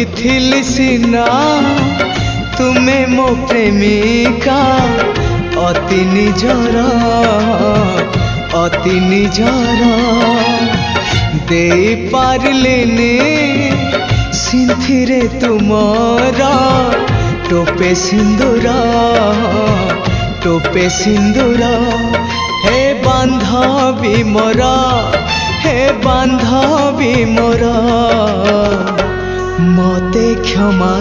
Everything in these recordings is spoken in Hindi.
कहिथिली सिना तुमे मो प्रेमिका अति निजर दे पारिलेनी सिंथिरे तुमरा टोपे सिंदूर हे बांधवी मोरा हे बांधवी मोरा मते क्षमा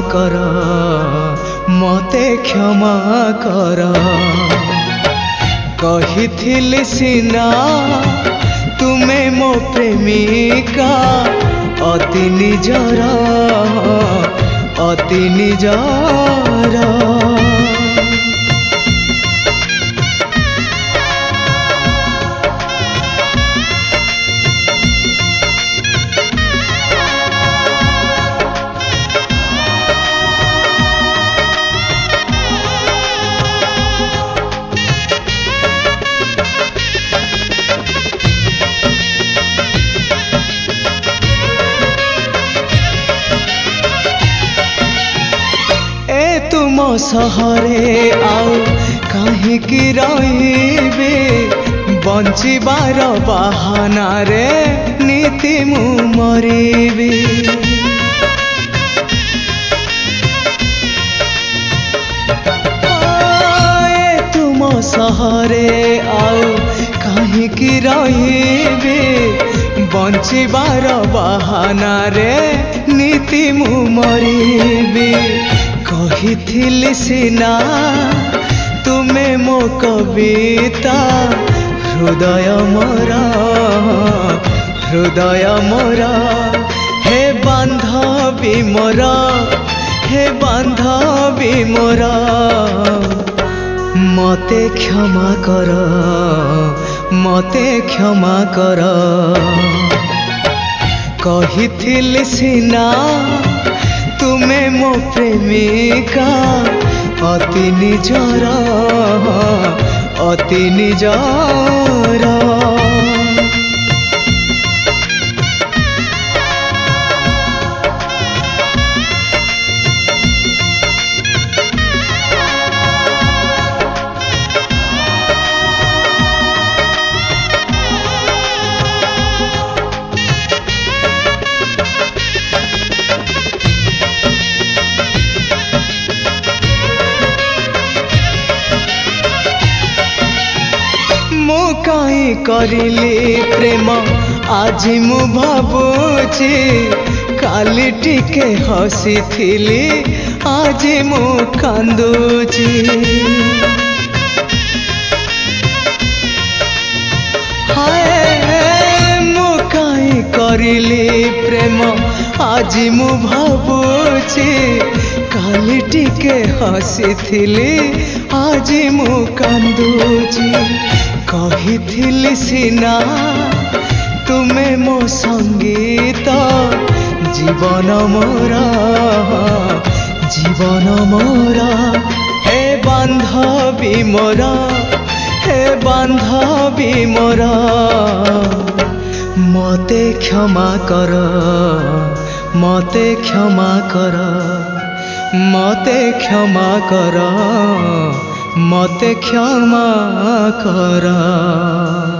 कर कहिथिली सिना तुमे मो प्रेमिका अति निजर तुम सहरे आउ कहीं रहिबे बंचिबार बहाना रे नीति मु मरिबी तुम सहरे आउ कहीं रहिबे बंचिबार बहाना रे नीति मु मरिबी कहिथिली सिना तुमे मो कविता हृदय मोरा हे बांधवी मोरा मते क्षमा कर कहिथिली सिना तुमे मो प्रेमिका अति निजर काई करिली प्रेम आज मु भाबुची काली टिके हसी थिली आज मु कांदुची हाय मु काई करिली प्रेम आज मु भाबुची काली टिके हसी थिली आज मु कांदुची कहिथिली सिना तुमे मो संगीत जीवन मोरा हे बांधवी मोरा मते क्षमा कर मते क्षमा कर।